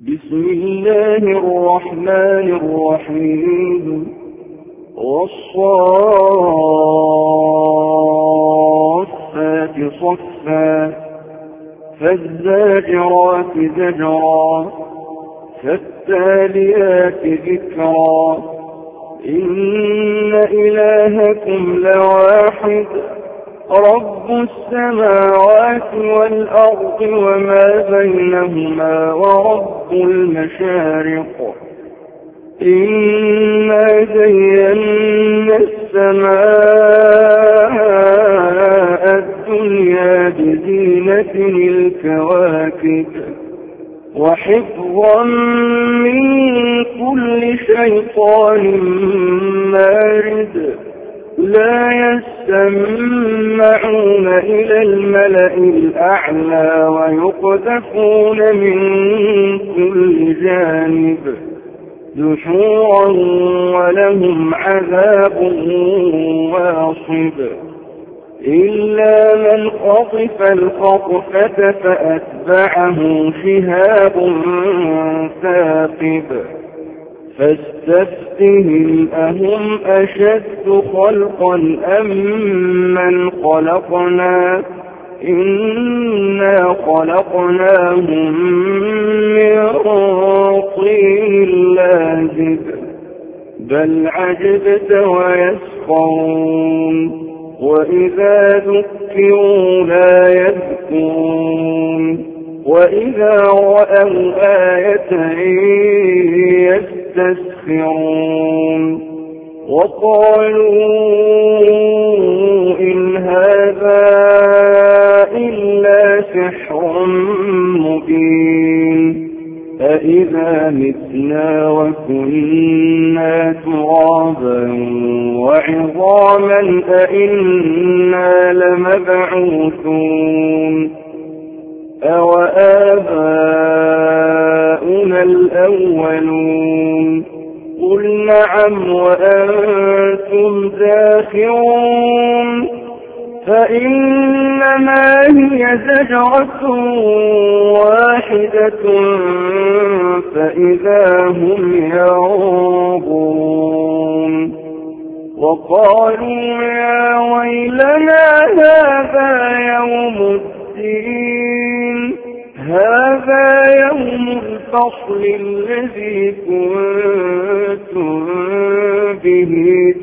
بسم الله الرحمن الرحيم والصافات صفا فالزاجرات زجرا فالتاليات ذكرا إن إلهكم لواحد رب السماوات والأرض وما بينهما ورب المشارق إنا زينا السماء الدنيا بزينة الكواكب وحفظا من كل شيطان مارد لا يستمعون إلى الملأ الأعلى ويقذفون من كل جانب دحورا ولهم عذاب واصب إلا من خطف الخطفة فأتبعه شهاب ثاقب فاستفتهم أهم أشد خلقا أم من خلقنا إنا خلقناهم من طين لازب بل عجبت ويسخرون وإذا ذكروا لا يذكرون وإذا رأوا آية يستسخرون وقالوا إن هذا إلا سحر مبين أإذا متنا وكنا ترابا وعظاما أإنا لمبعوثون أوآباؤنا الأولون قل نعم وأنتم داخرون فإنما هي زجرة واحدة فإذا هم ينظرون وقالوا يا ويلنا هذا يوم الدين هذا يوم الفصل الذي كنتم به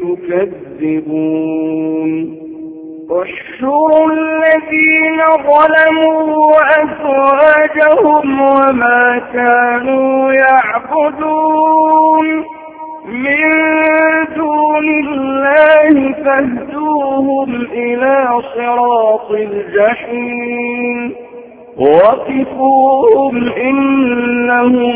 تكذبون احشروا الذين ظلموا وأزواجهم وما كانوا يعبدون من دون الله فاهدوهم إلى صراط الجحيم وقفوهم إنهم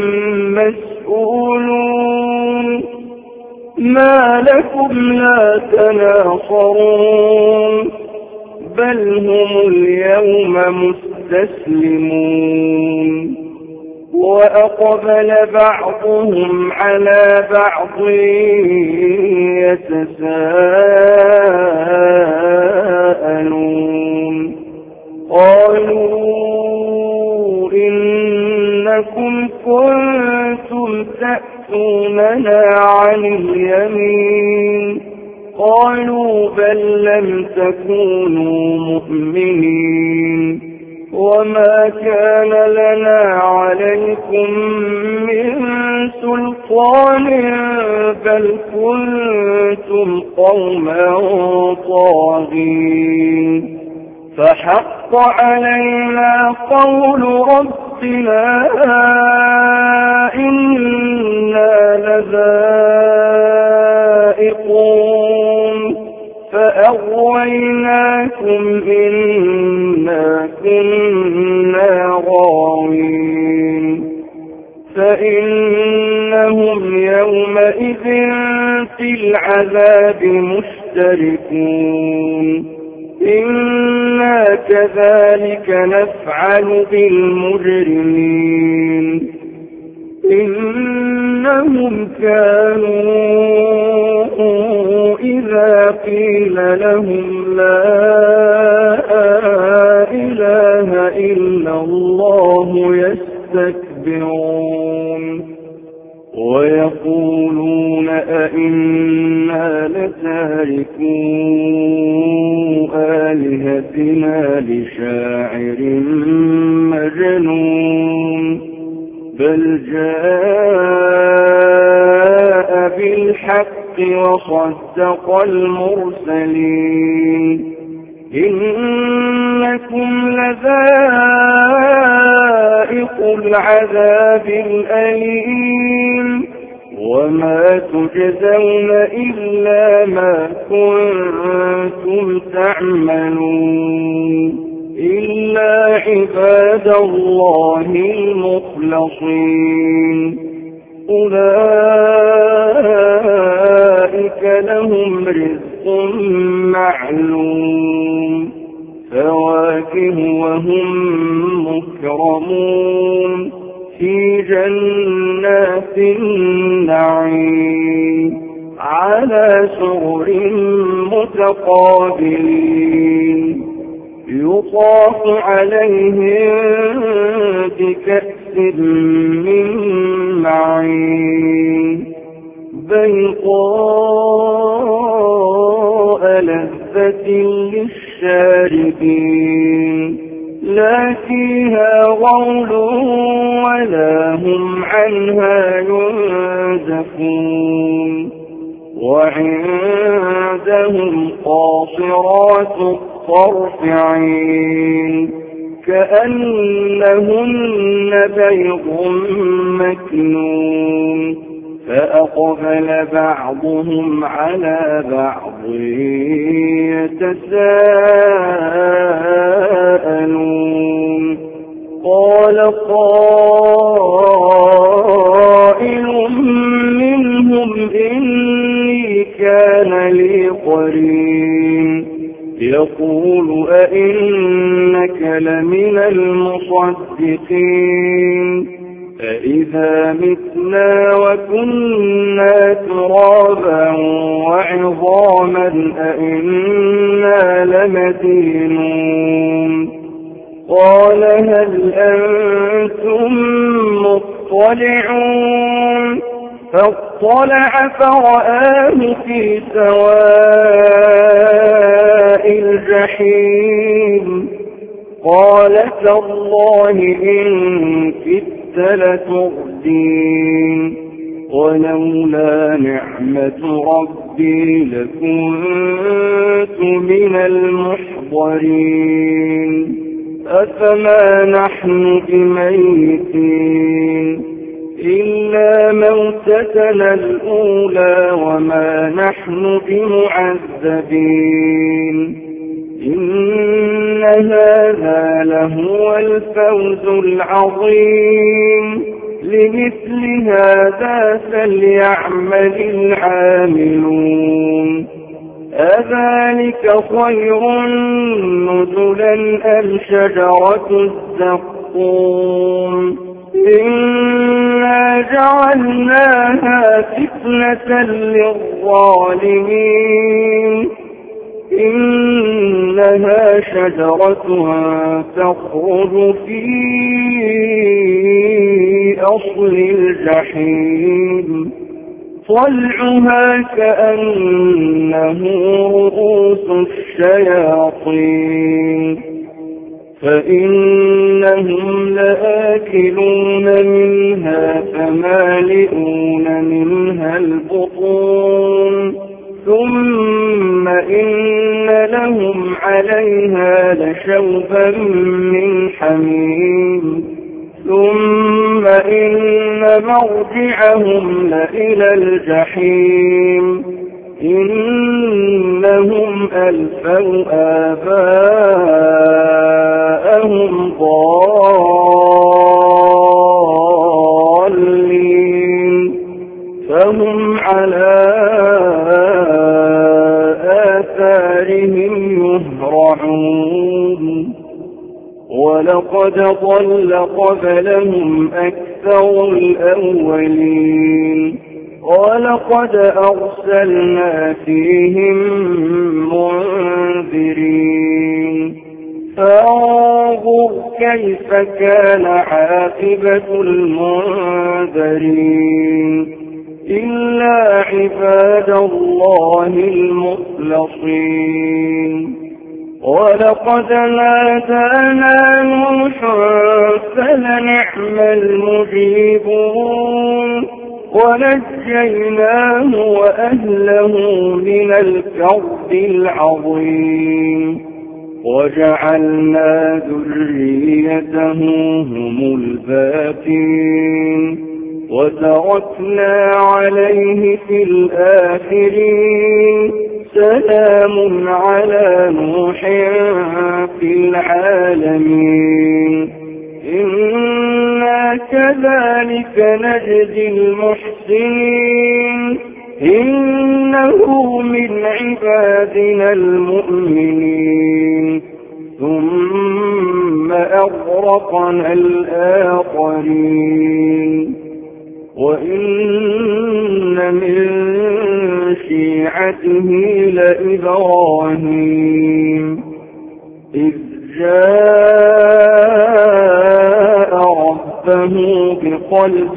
مسؤولون ما لكم لا تناصرون بل هم اليوم مستسلمون وأقبل بعضهم على بعض يتساءلون قالوا إنكم كنتم تأتوننا عن اليمين قالوا بل لم تكونوا مؤمنين وما كان لنا عليكم من سلطان بل كنتم قوما طاغين فحق علينا قول ربنا إنا لذائقون فأغويناكم إنا كنا غاوين فإنهم يومئذ في العذاب مشتركون إنا كذلك نفعل بالمجرمين إنهم كانوا إذا قيل لهم لا إله إلا الله يستكبرون ويقولون أئنا لتاركو آلهتنا لشاعر مجنون بل جاء بالحق وصدق المرسلين إنكم لذائق العذاب الأليم وما تجزون إلا ما كنتم تعملون إلا عباد الله المخلصين أولئك لهم رزق معلوم فواكه وهم مكرمون في جنات النعيم على سرر متقابلين يطاف عليهم بكأس من معين بيضاء لذة للشاربين لا فيها غول ولا هم عنها ينزفون وعندهم قاصرات الطرف عين كأنهن بيض مكنون فأقبل بعضهم على بعض يتساءلون قال قائل منهم إني كان لي قرين يقول أئنك لمن المصدقين أإذا متنا وكنا ترابا وعظاما أئنا لمدينون قال هل أنتم مطلعون فاطلع فرآه في سواء الجحيم قال تالله إن كدت لتردين ولولا نعمة ربي لكنت من المحضرين أفما نحن بميتين إلا موتتنا الأولى وما نحن بمعذبين إن هذا لهو الفوز العظيم لمثل هذا فليعمل العاملون أذلك خير نزلا أم شجرة الزقوم إنا جعلناها فتنة للظالمين إنها شجرة تخرج في أصل الجحيم طلعها كأنه رؤوس الشياطين فإنهم لآكلون منها فمالئون منها البطون ثم إن لهم عليها لشوبا من حميم ثم إن مرجعهم لإلى الجحيم إنهم ألفوا آباءهم ضالين فهم على آثارهم يهرعون ولقد ضل قبلهم أكثر الأولين ولقد أرسلنا فيهم منذرين فانظر كيف كان عاقبة المنذرين إلا عباد الله المخلصين ولقد نادانا نوح فلنعم المجيبون ونجيناه وأهله من الكرب العظيم وجعلنا ذريته هم الباقين وتركنا عليه في الآخرين سلام على نوح في العالمين إنا كذلك نجزي المحسنين إنه من عبادنا المؤمنين ثم أغرقنا الآخرين وإن من شيعته لإبراهيم إذ جاء ربه بقلب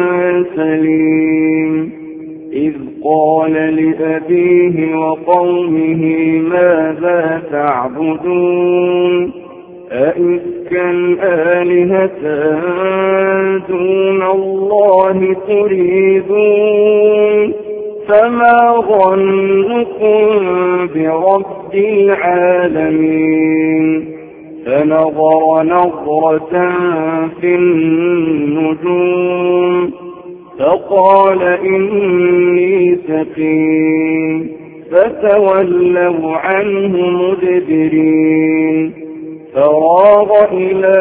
سليم إذ قال لأبيه وقومه ماذا تعبدون أئفكا آلهة دون الله تريدون فما ظنكم برب العالمين فنظر نظرة في النجوم فقال إني سقيم فتولوا عنه مدبرين فراغ إلى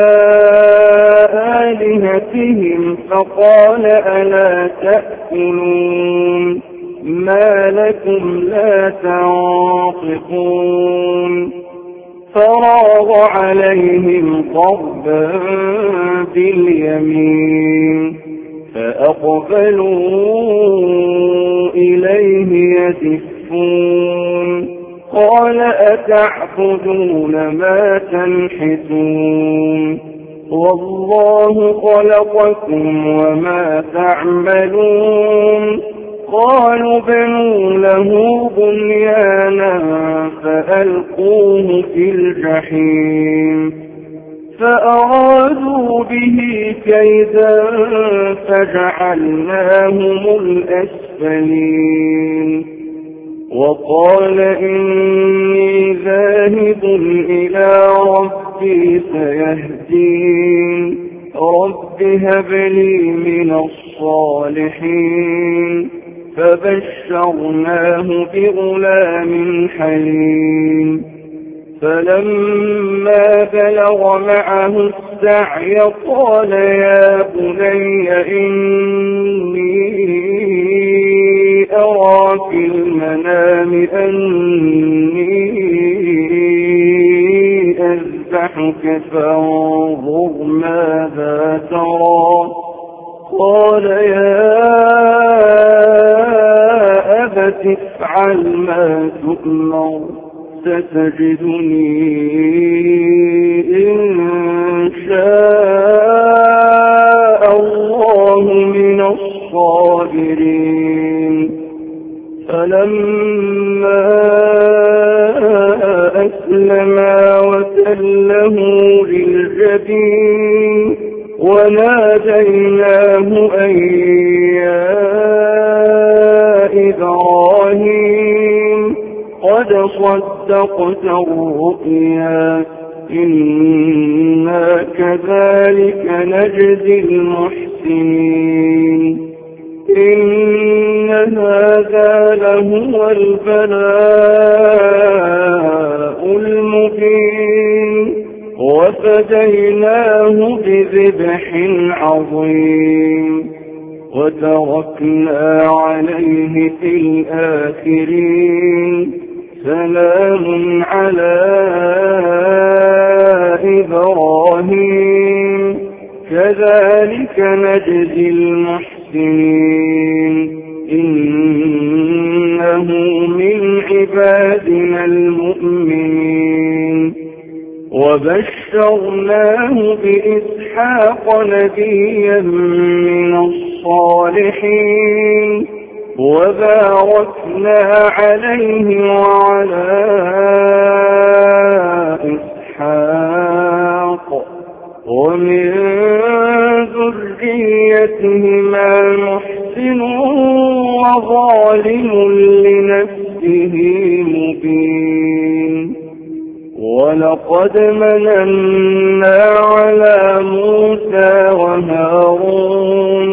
آلهتهم فقال ألا تأكلون ما لكم لا تنطقون فراغ عليهم ضربا باليمين فأقبلوا إليه يزفون قال أتعبدون ما تنحتون والله خلقكم وما تعملون قالوا بنوا له بنيانا فألقوه في الجحيم فأرادوا به كيدا فجعلناهم الأسفلين وقال إني ذاهب إلى ربي سيهدين رب هب لي من الصالحين فبشرناه بغلام حليم فلما بلغ معه السعي قال يا بني إني أرى في المنام أني أذبحك فانظر ماذا ترى قال يا أبت افعل ما تؤمر ستجدني إن شاء الله من الصابرين فلما أسلما وتله للجبين وناديناه أن يا إبراهيم قد صدقت الرؤيا إنا كذلك نجزي المحسنين إن هذا لهو البلاء المبين وفديناه بذبح عظيم وتركنا عليه في الآخرين سلام على إبراهيم كذلك نجزي المحسنين إنه من عبادنا المؤمنين وبشرناه بإسحاق نبيا من الصالحين وباركنا عليه وعلى إسحاق ومن ذريتهما محسن وظالم لنفسه مبين ولقد مننا على موسى وهارون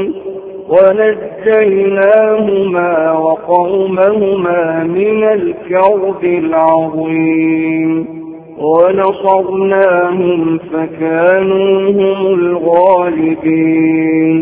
ونجيناهما وقومهما من الكرب العظيم ونصرناهم فكانوا هم الغالبين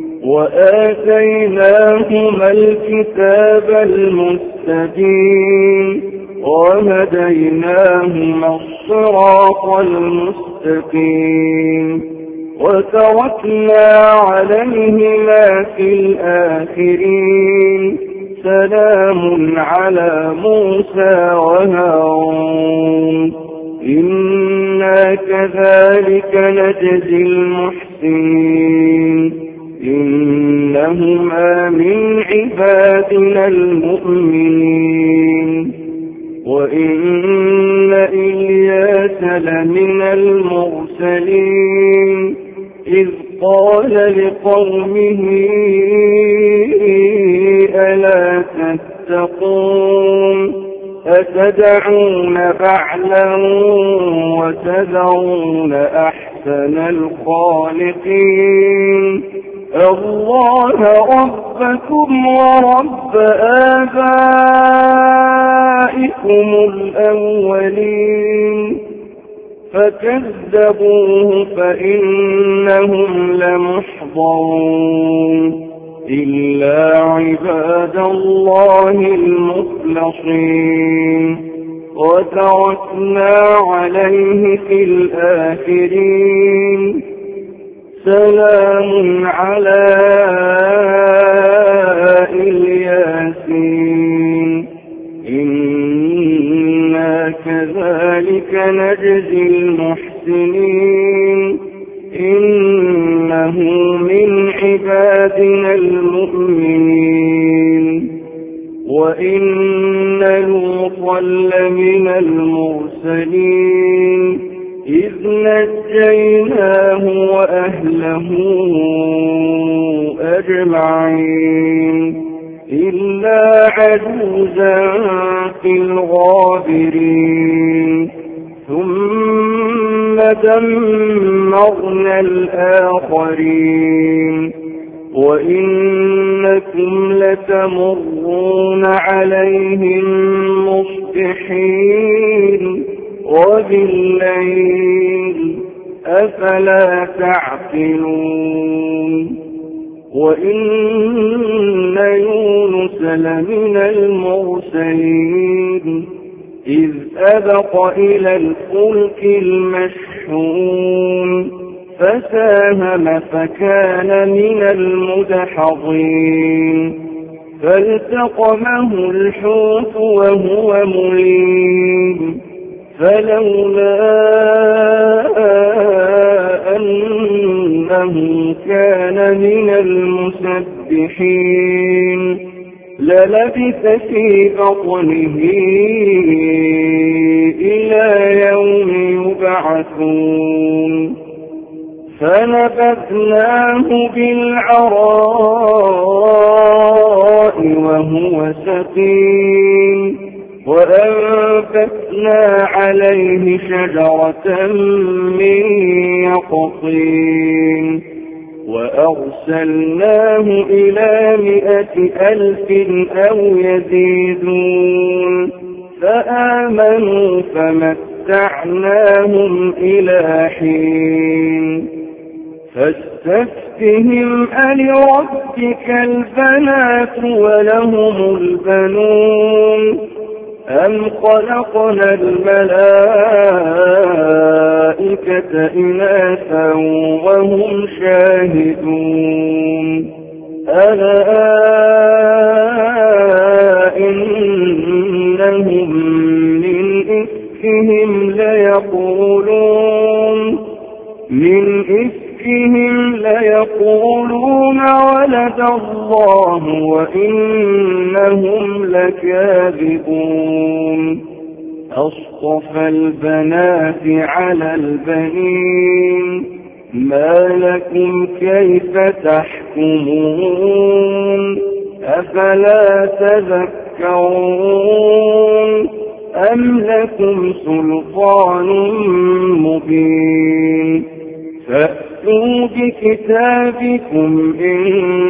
وآتيناهما الكتاب المستبين وهديناهما الصراط المستقيم وتركنا عليهما في الآخرين سلام على موسى وهارون إنا كذلك نجزي المحسنين إنهما من عبادنا المؤمنين وإن إلياس لمن المرسلين إذ قال لقومه ألا تتقون أتدعون بعلا وتذرون أحسن الخالقين الله ربكم ورب آبائكم الأولين فكذبوه فإنهم لمحضرون إلا عباد الله المخلصين وتركنا عليه في الآخرين سلام على الياسين إنا كذلك نجزي المحسنين إنه من عبادنا المؤمنين وإن لوطا لمن المرسلين إذ نجيناه وأهله أجمعين إلا عجوزا في الغابرين ثم دمرنا الآخرين وإنكم لتمرون عليهم مصبحين وبالليل أفلا تعقلون وإن يونس لمن المرسلين إذ أبق إلى الفلك المشحون فساهم فكان من المدحضين فالتقمه الحوت وهو مليم فلولا أنه كان من المسبحين للبث في بطنه إلى يوم يبعثون فنبذناه بالعراء وهو سقيم وأنبتنا عليه شجرة من يقطين وأرسلناه إلى 100,000 أو يزيدون فآمنوا فمتعناهم إلى حين فاستفتهم ألربك البنات ولهم البنون أم خلقنا الملائكة إناثا وهم شاهدون ألا إنهم من إفكهم ليقولون يقولون ولد الله وإنهم لكاذبون أصطفى البنات على البنين ما لكم كيف تحكمون أفلا تذكرون أم لكم سلطان مبين فأتوا بكتابكم إن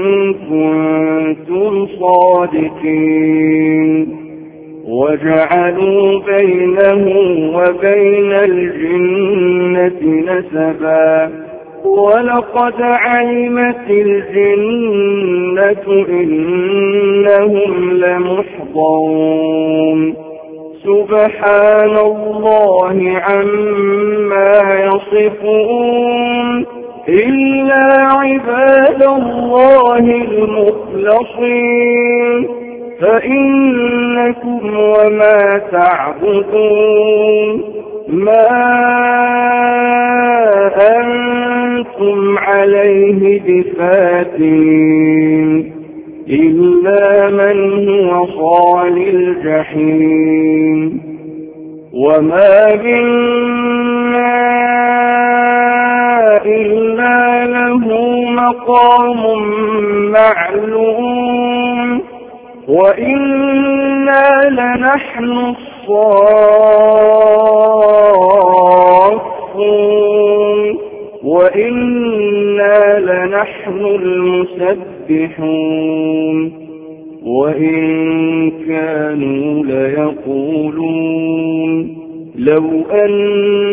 كنتم صادقين وجعلوا بينه وبين الجنة نسبا ولقد علمت الجنة إنهم لمحضرون سبحان الله عما يصفون إلا عباد الله المخلصين فإنكم وما تعبدون ما أنتم عليه بفاتين إلا من هو صال الجحيم وما منا إلا له مقام معلوم وإنا لنحن الصافون وإنا لنحن المسبحون وإن كانوا ليقولون لو أن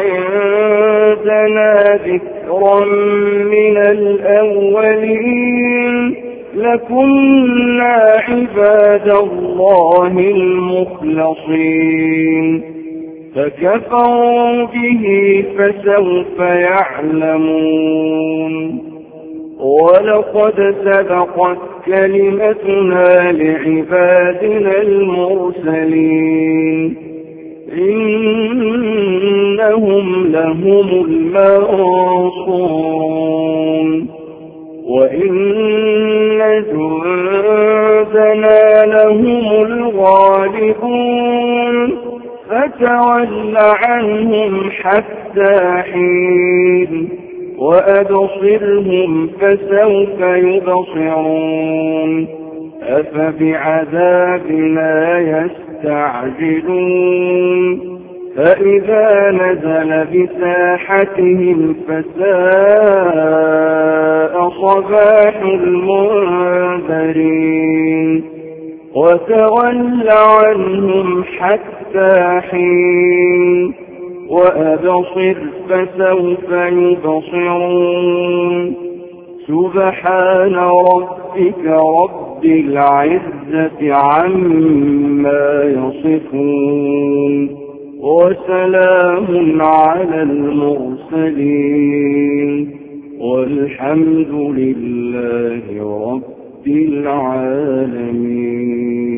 عندنا ذكرا من الأولين لكنا عباد الله المخلصين فكفروا به فسوف يعلمون ولقد سبقت كلمتنا لعبادنا المرسلين إنهم لهم المنصورون وإن جندنا لهم الغالبون فتول عنهم حتى حين وأبصرهم فسوف يبصرون أفبعذابنا يستعجلون فإذا نزل بساحتهم فساء صباح المنذرين وتول عنهم حتى حين وأبصر فسوف يبصرون سبحان ربك رب العزة عما يصفون وسلام على المرسلين والحمد لله رب العالمين.